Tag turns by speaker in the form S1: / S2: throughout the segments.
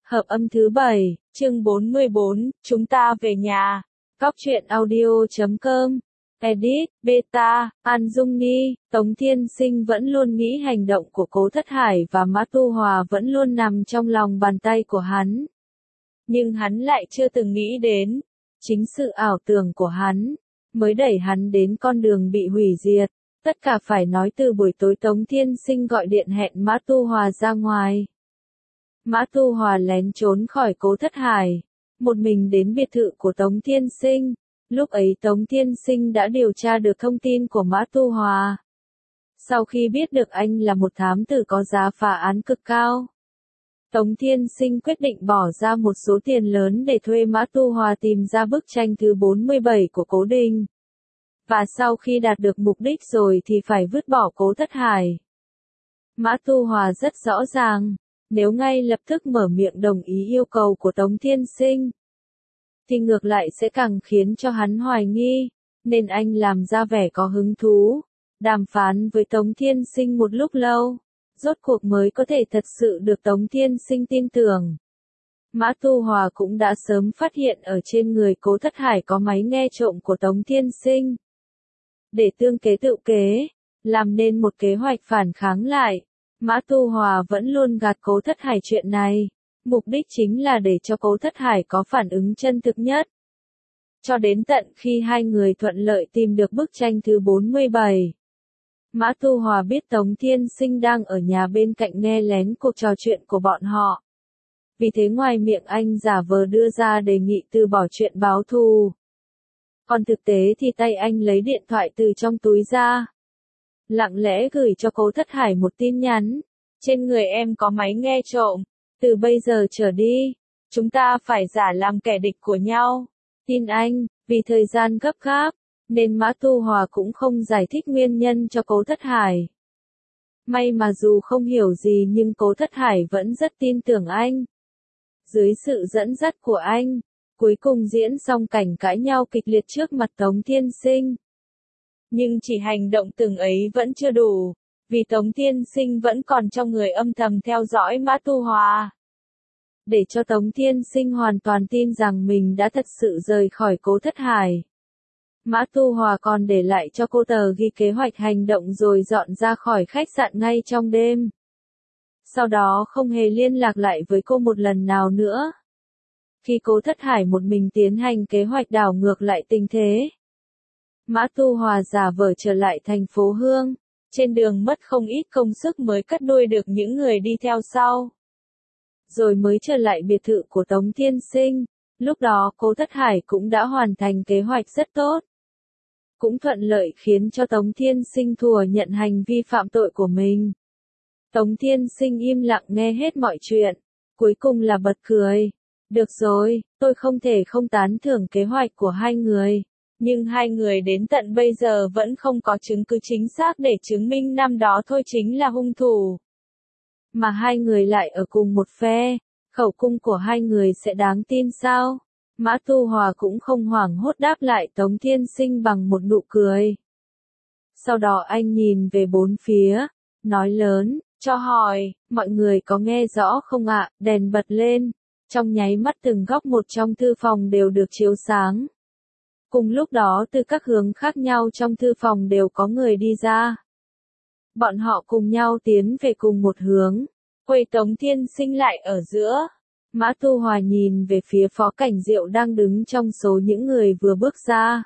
S1: Hợp âm thứ 7, chương 44, chúng ta về nhà. Cóc truyện audio.com. Edit, Beta, An Dung Ni, Tống Thiên Sinh vẫn luôn nghĩ hành động của Cố Thất Hải và Mã Tu Hòa vẫn luôn nằm trong lòng bàn tay của hắn. Nhưng hắn lại chưa từng nghĩ đến, chính sự ảo tưởng của hắn, mới đẩy hắn đến con đường bị hủy diệt. Tất cả phải nói từ buổi tối Tống Thiên Sinh gọi điện hẹn Mã Tu Hòa ra ngoài. Mã Tu Hòa lén trốn khỏi Cố Thất Hải, một mình đến biệt thự của Tống Thiên Sinh. Lúc ấy Tống Thiên Sinh đã điều tra được thông tin của Mã Tu Hòa. Sau khi biết được anh là một thám tử có giá phá án cực cao, Tống Thiên Sinh quyết định bỏ ra một số tiền lớn để thuê Mã Tu Hòa tìm ra bức tranh thứ 47 của Cố Đình. Và sau khi đạt được mục đích rồi thì phải vứt bỏ Cố Thất Hải. Mã Tu Hòa rất rõ ràng, nếu ngay lập tức mở miệng đồng ý yêu cầu của Tống Thiên Sinh, thì ngược lại sẽ càng khiến cho hắn hoài nghi, nên anh làm ra vẻ có hứng thú, đàm phán với Tống Thiên Sinh một lúc lâu, rốt cuộc mới có thể thật sự được Tống Thiên Sinh tin tưởng. Mã Tu Hòa cũng đã sớm phát hiện ở trên người Cố Thất Hải có máy nghe trộm của Tống Thiên Sinh. Để tương kế tự kế, làm nên một kế hoạch phản kháng lại, Mã Tu Hòa vẫn luôn gạt Cố Thất Hải chuyện này, mục đích chính là để cho Cố Thất Hải có phản ứng chân thực nhất. Cho đến tận khi hai người thuận lợi tìm được bức tranh thứ 47. Mã Tu Hòa biết Tống Thiên Sinh đang ở nhà bên cạnh nghe lén cuộc trò chuyện của bọn họ. Vì thế ngoài miệng anh giả vờ đưa ra đề nghị từ bỏ chuyện báo thù. Còn thực tế thì tay anh lấy điện thoại từ trong túi ra, lặng lẽ gửi cho Cố Thất Hải một tin nhắn. Trên người em có máy nghe trộm, từ bây giờ trở đi, chúng ta phải giả làm kẻ địch của nhau. Tin anh, vì thời gian gấp gáp, nên Mã Tu Hòa cũng không giải thích nguyên nhân cho Cố Thất Hải. May mà dù không hiểu gì nhưng Cố Thất Hải vẫn rất tin tưởng anh. Dưới sự dẫn dắt của anh, cuối cùng diễn xong cảnh cãi nhau kịch liệt trước mặt Tống Thiên Sinh. Nhưng chỉ hành động từng ấy vẫn chưa đủ, vì Tống Thiên Sinh vẫn còn trong người âm thầm theo dõi Mã Tu Hòa. Để cho Tống Thiên Sinh hoàn toàn tin rằng mình đã thật sự rời khỏi Cố Thất Hải, Mã Tu Hòa còn để lại cho cô tờ ghi kế hoạch hành động rồi dọn ra khỏi khách sạn ngay trong đêm. Sau đó không hề liên lạc lại với cô một lần nào nữa. Khi Cố Thất Hải một mình tiến hành kế hoạch đảo ngược lại tình thế, Mã Tu Hòa giả vờ trở lại thành phố Hương, trên đường mất không ít công sức mới cắt đuôi được những người đi theo sau. Rồi mới trở lại biệt thự của Tống Thiên Sinh, lúc đó Cố Thất Hải cũng đã hoàn thành kế hoạch rất tốt. Cũng thuận lợi khiến cho Tống Thiên Sinh thừa nhận hành vi phạm tội của mình. Tống Thiên Sinh im lặng nghe hết mọi chuyện, cuối cùng là bật cười. Được rồi, tôi không thể không tán thưởng kế hoạch của hai người. Nhưng hai người đến tận bây giờ vẫn không có chứng cứ chính xác để chứng minh năm đó Thôi chính là hung thủ. Mà hai người lại ở cùng một phe, khẩu cung của hai người sẽ đáng tin sao? Mã Tu Hòa cũng không hoảng hốt đáp lại Tống Thiên Sinh bằng một nụ cười. Sau đó anh nhìn về bốn phía, nói lớn, cho hỏi, mọi người có nghe rõ không ạ? Đèn bật lên, trong nháy mắt từng góc một trong thư phòng đều được chiếu sáng. Cùng lúc đó từ các hướng khác nhau trong thư phòng đều có người đi ra. Bọn họ cùng nhau tiến về cùng một hướng, quầy Tống Thiên Sinh lại ở giữa. Mã Tu Hòa nhìn về phía Phó Cảnh Diệu đang đứng trong số những người vừa bước ra.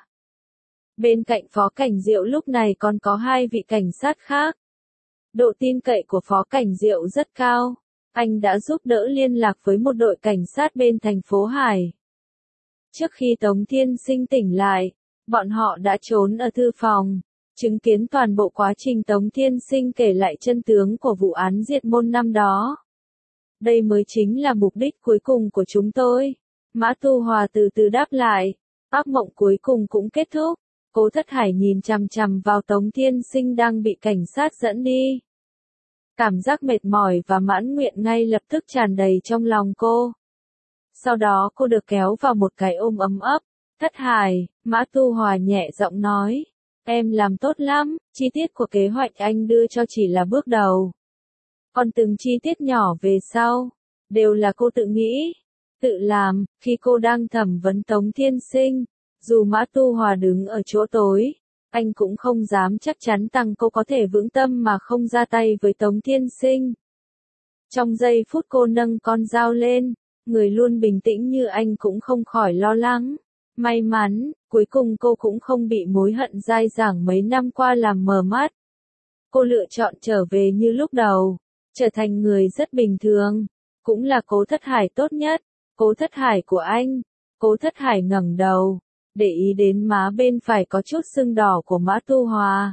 S1: Bên cạnh Phó Cảnh Diệu lúc này còn có hai vị cảnh sát khác. Độ tin cậy của Phó Cảnh Diệu rất cao. Anh đã giúp đỡ liên lạc với một đội cảnh sát bên thành phố Hải. Trước khi Tống Thiên Sinh tỉnh lại, bọn họ đã trốn ở thư phòng, chứng kiến toàn bộ quá trình Tống Thiên Sinh kể lại chân tướng của vụ án diệt môn năm đó. Đây mới chính là mục đích cuối cùng của chúng tôi. Mã Tu Hòa từ từ đáp lại, ác mộng cuối cùng cũng kết thúc. Cố Thất Hải nhìn chằm chằm vào Tống Thiên Sinh đang bị cảnh sát dẫn đi. Cảm giác mệt mỏi và mãn nguyện ngay lập tức tràn đầy trong lòng cô. Sau đó cô được kéo vào một cái ôm ấm ấp. Thất Hải, Mã Tu Hòa nhẹ giọng nói, em làm tốt lắm, chi tiết của kế hoạch anh đưa cho chỉ là bước đầu. Còn từng chi tiết nhỏ về sau, đều là cô tự nghĩ, tự làm. Khi cô đang thẩm vấn Tống Thiên Sinh, dù Mã Tu Hòa đứng ở chỗ tối, anh cũng không dám chắc chắn rằng cô có thể vững tâm mà không ra tay với Tống Thiên Sinh. Trong giây phút cô nâng con dao lên, người luôn bình tĩnh như anh cũng không khỏi lo lắng. May mắn, cuối cùng cô cũng không bị mối hận dai dẳng mấy năm qua làm mờ mắt. Cô lựa chọn trở về như lúc đầu, trở thành người rất bình thường, cũng là Cố Thất Hải tốt nhất, Cố Thất Hải của anh. Cố Thất Hải ngẩng đầu, để ý đến má bên phải có chút sưng đỏ của Mã Tu Hòa.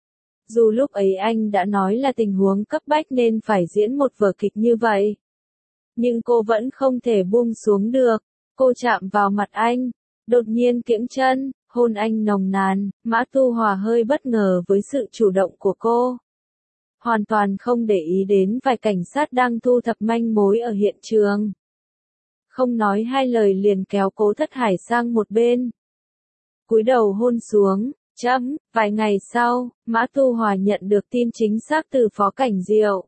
S1: Dù lúc ấy anh đã nói là tình huống cấp bách nên phải diễn một vở kịch như vậy, nhưng cô vẫn không thể buông xuống được. Cô chạm vào mặt anh, đột nhiên kiễng chân, hôn anh nồng nàn. Mã Tu Hòa hơi bất ngờ với sự chủ động của cô, hoàn toàn không để ý đến vài cảnh sát đang thu thập manh mối ở hiện trường. Không nói hai lời liền kéo Cố Thất Hải sang một bên, cúi đầu hôn xuống. Vài ngày sau, Mã Tu Hòa nhận được tin chính xác từ Phó Cảnh Diệu.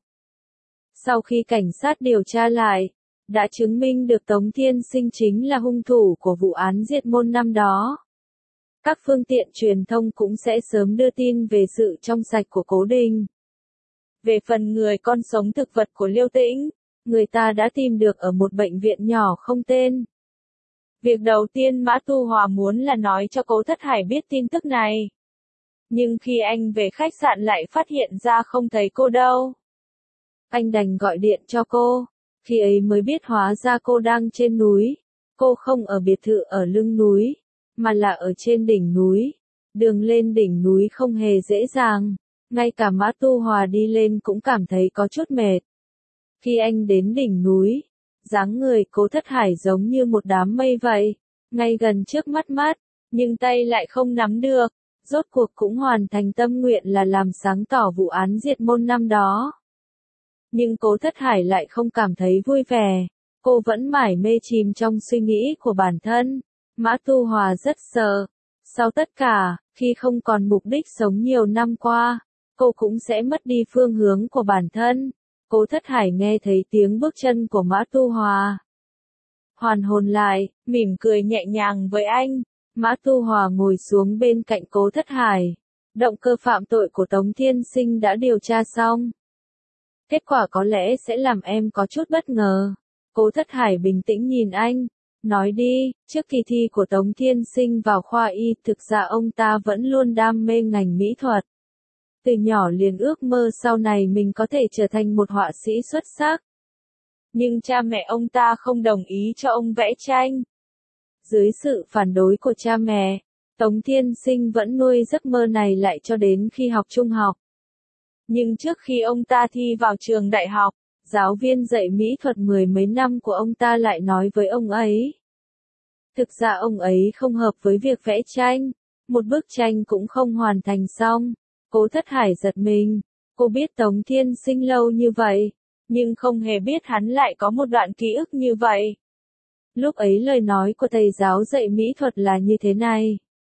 S1: Sau khi cảnh sát điều tra lại, đã chứng minh được Tống Thiên Sinh chính là hung thủ của vụ án diệt môn năm đó. Các phương tiện truyền thông cũng sẽ sớm đưa tin về sự trong sạch của Cố Đình. Về phần người con sống thực vật của Liêu Tĩnh, người ta đã tìm được ở một bệnh viện nhỏ không tên. Việc đầu tiên Mã Tu Hòa muốn là nói cho Cố Thất Hải biết tin tức này. Nhưng khi anh về khách sạn lại phát hiện ra không thấy cô đâu. Anh đành gọi điện cho cô, khi ấy mới biết hóa ra cô đang trên núi. Cô không ở biệt thự ở lưng núi, mà là ở trên đỉnh núi. Đường lên đỉnh núi không hề dễ dàng, ngay cả Mã Tu Hòa đi lên cũng cảm thấy có chút mệt. Khi anh đến đỉnh núi, dáng người Cố Thất Hải giống như một đám mây vậy, ngay gần trước mắt, nhưng tay lại không nắm được. Rốt cuộc cũng hoàn thành tâm nguyện là làm sáng tỏ vụ án diệt môn năm đó. Nhưng Cố Thất Hải lại không cảm thấy vui vẻ, cô vẫn mải mê chìm trong suy nghĩ của bản thân. Mã Tu Hòa rất sợ, sau tất cả, khi không còn mục đích sống nhiều năm qua, cô cũng sẽ mất đi phương hướng của bản thân. Cố Thất Hải nghe thấy tiếng bước chân của Mã Tu Hòa, hoàn hồn lại, mỉm cười nhẹ nhàng với anh. Mã Tu Hòa ngồi xuống bên cạnh Cố Thất Hải. Động cơ phạm tội của Tống Thiên Sinh đã điều tra xong. Kết quả có lẽ sẽ làm em có chút bất ngờ. Cố Thất Hải bình tĩnh nhìn anh, nói đi. Trước kỳ thi của Tống Thiên Sinh vào khoa y, thực ra ông ta vẫn luôn đam mê ngành mỹ thuật. Từ nhỏ liền ước mơ sau này mình có thể trở thành một họa sĩ xuất sắc. Nhưng cha mẹ ông ta không đồng ý cho ông vẽ tranh. Dưới sự phản đối của cha mẹ, Tống Thiên Sinh vẫn nuôi giấc mơ này lại cho đến khi học trung học. Nhưng trước khi ông ta thi vào trường đại học, giáo viên dạy mỹ thuật mười mấy năm của ông ta lại nói với ông ấy. Thực ra ông ấy không hợp với việc vẽ tranh, một bức tranh cũng không hoàn thành xong. Cố Thất Hải giật mình, cô biết Tống Thiên Sinh lâu như vậy, nhưng không hề biết hắn lại có một đoạn ký ức như vậy. Lúc ấy lời nói của thầy giáo dạy mỹ thuật là như thế này.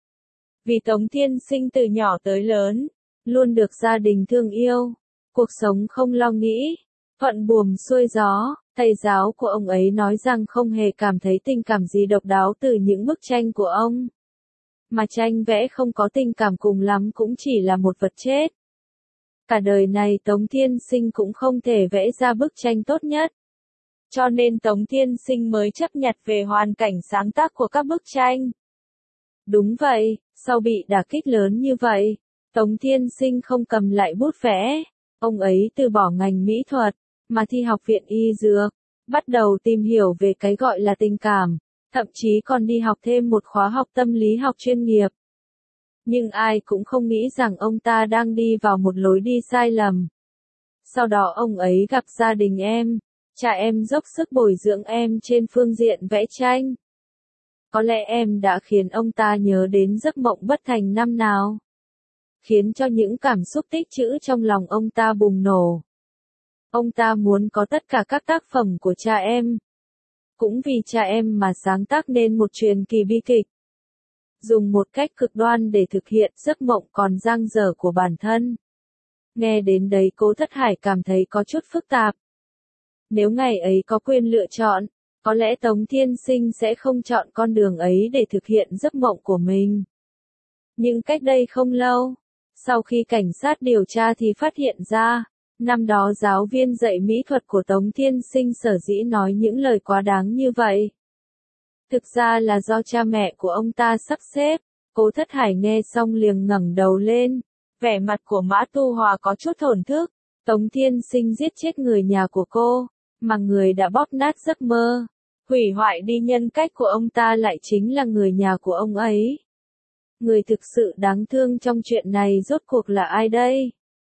S1: Vì Tống Thiên Sinh từ nhỏ tới lớn, luôn được gia đình thương yêu, cuộc sống không lo nghĩ, thuận buồm xuôi gió. Thầy giáo của ông ấy nói rằng không hề cảm thấy tình cảm gì độc đáo từ những bức tranh của ông. Mà tranh vẽ không có tình cảm cùng lắm cũng chỉ là một vật chết. Cả đời này Tống Thiên Sinh cũng không thể vẽ ra bức tranh tốt nhất. Cho nên Tống Thiên Sinh mới chấp nhận về hoàn cảnh sáng tác của các bức tranh. Đúng vậy, sau bị đả kích lớn như vậy, Tống Thiên Sinh không cầm lại bút vẽ. Ông ấy từ bỏ ngành mỹ thuật, mà thi học viện y dược, bắt đầu tìm hiểu về cái gọi là tình cảm, thậm chí còn đi học thêm một khóa học tâm lý học chuyên nghiệp. Nhưng ai cũng không nghĩ rằng ông ta đang đi vào một lối đi sai lầm. Sau đó ông ấy gặp gia đình em, cha em dốc sức bồi dưỡng em trên phương diện vẽ tranh. Có lẽ em đã khiến ông ta nhớ đến giấc mộng bất thành năm nào, khiến cho những cảm xúc tích trữ trong lòng ông ta bùng nổ. Ông ta muốn có tất cả các tác phẩm của cha em. Cũng vì cha em mà sáng tác nên một truyền kỳ bi kịch. Dùng một cách cực đoan để thực hiện giấc mộng còn dang dở của bản thân. Nghe đến đấy Cố Thất Hải cảm thấy có chút phức tạp. Nếu ngày ấy có quyền lựa chọn, có lẽ Tống Thiên Sinh sẽ không chọn con đường ấy để thực hiện giấc mộng của mình. Nhưng cách đây không lâu, sau khi cảnh sát điều tra thì phát hiện ra, năm đó giáo viên dạy mỹ thuật của Tống Thiên Sinh sở dĩ nói những lời quá đáng như vậy. Thực ra là do cha mẹ của ông ta sắp xếp. Cố Thất Hải nghe xong liền ngẩng đầu lên, vẻ mặt của Mã Tu Hòa có chút thổn thức. Tống Thiên Sinh giết chết người nhà của cô, mà người đã bóp nát giấc mơ, hủy hoại đi nhân cách của ông ta lại chính là người nhà của ông ấy. Người thực sự đáng thương trong chuyện này rốt cuộc là ai đây?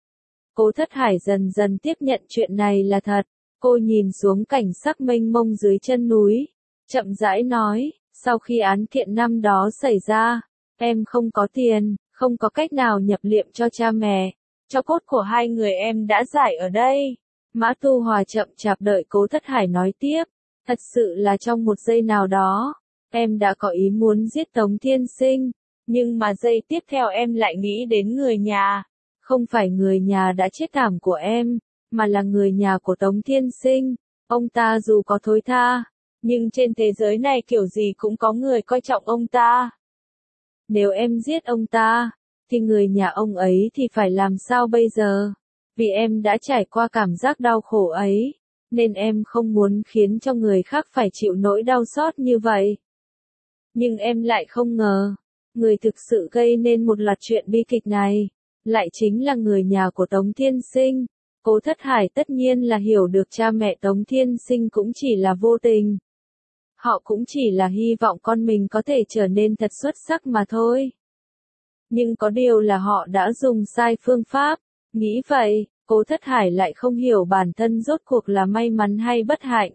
S1: Cố Thất Hải dần dần tiếp nhận chuyện này là thật. Cô nhìn xuống cảnh sắc mênh mông dưới chân núi, chậm rãi nói, sau khi án kiện năm đó xảy ra, em không có tiền, không có cách nào nhập liệm cho cha mẹ. Tro cốt của hai người em đã giải ở đây. Mã Tu Hòa chậm chạp đợi Cố Thất Hải nói tiếp. Thật sự là trong một giây nào đó, em đã có ý muốn giết Tống Thiên Sinh. Nhưng mà giây tiếp theo em lại nghĩ đến người nhà. Không phải người nhà đã chết thảm của em, mà là người nhà của Tống Thiên Sinh. Ông ta dù có thối tha, nhưng trên thế giới này kiểu gì cũng có người coi trọng ông ta. Nếu em giết ông ta, thì người nhà ông ấy thì phải làm sao bây giờ? Vì em đã trải qua cảm giác đau khổ ấy, nên em không muốn khiến cho người khác phải chịu nỗi đau xót như vậy. Nhưng em lại không ngờ, người thực sự gây nên một loạt chuyện bi kịch này, lại chính là người nhà của Tống Thiên Sinh. Cố Thất Hải tất nhiên là hiểu được cha mẹ Tống Thiên Sinh cũng chỉ là vô tình. Họ cũng chỉ là hy vọng con mình có thể trở nên thật xuất sắc mà thôi. Nhưng có điều là họ đã dùng sai phương pháp. Nghĩ vậy, Cố Thất Hải lại không hiểu bản thân rốt cuộc là may mắn hay bất hạnh.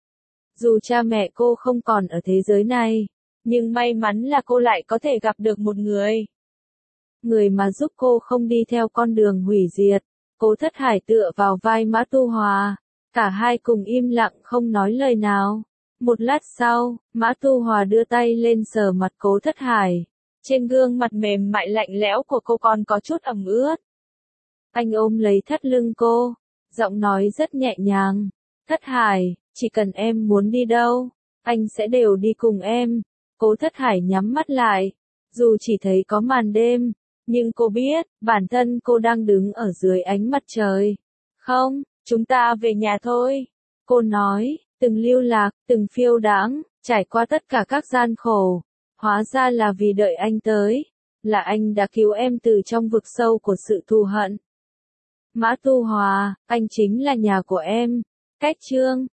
S1: Dù cha mẹ cô không còn ở thế giới này, nhưng may mắn là cô lại có thể gặp được một người. Người mà giúp cô không đi theo con đường hủy diệt. Cố Thất Hải tựa vào vai Mã Tu Hòa. Cả hai cùng im lặng không nói lời nào. Một lát sau, Mã Tu Hòa đưa tay lên sờ mặt Cố Thất Hải. Trên gương mặt mềm mại lạnh lẽo của cô còn có chút ẩm ướt. Anh ôm lấy thắt lưng cô, giọng nói rất nhẹ nhàng. Thất Hải, chỉ cần em muốn đi đâu, anh sẽ đều đi cùng em. Cố Thất Hải nhắm mắt lại, dù chỉ thấy có màn đêm, nhưng cô biết, bản thân cô đang đứng ở dưới ánh mặt trời. Không, chúng ta về nhà thôi. Cô nói, từng lưu lạc, từng phiêu đãng, trải qua tất cả các gian khổ. Hóa ra là vì đợi anh tới, là anh đã cứu em từ trong vực sâu của sự thù hận. Mã Tu Hòa, anh chính là nhà của em. Cách chương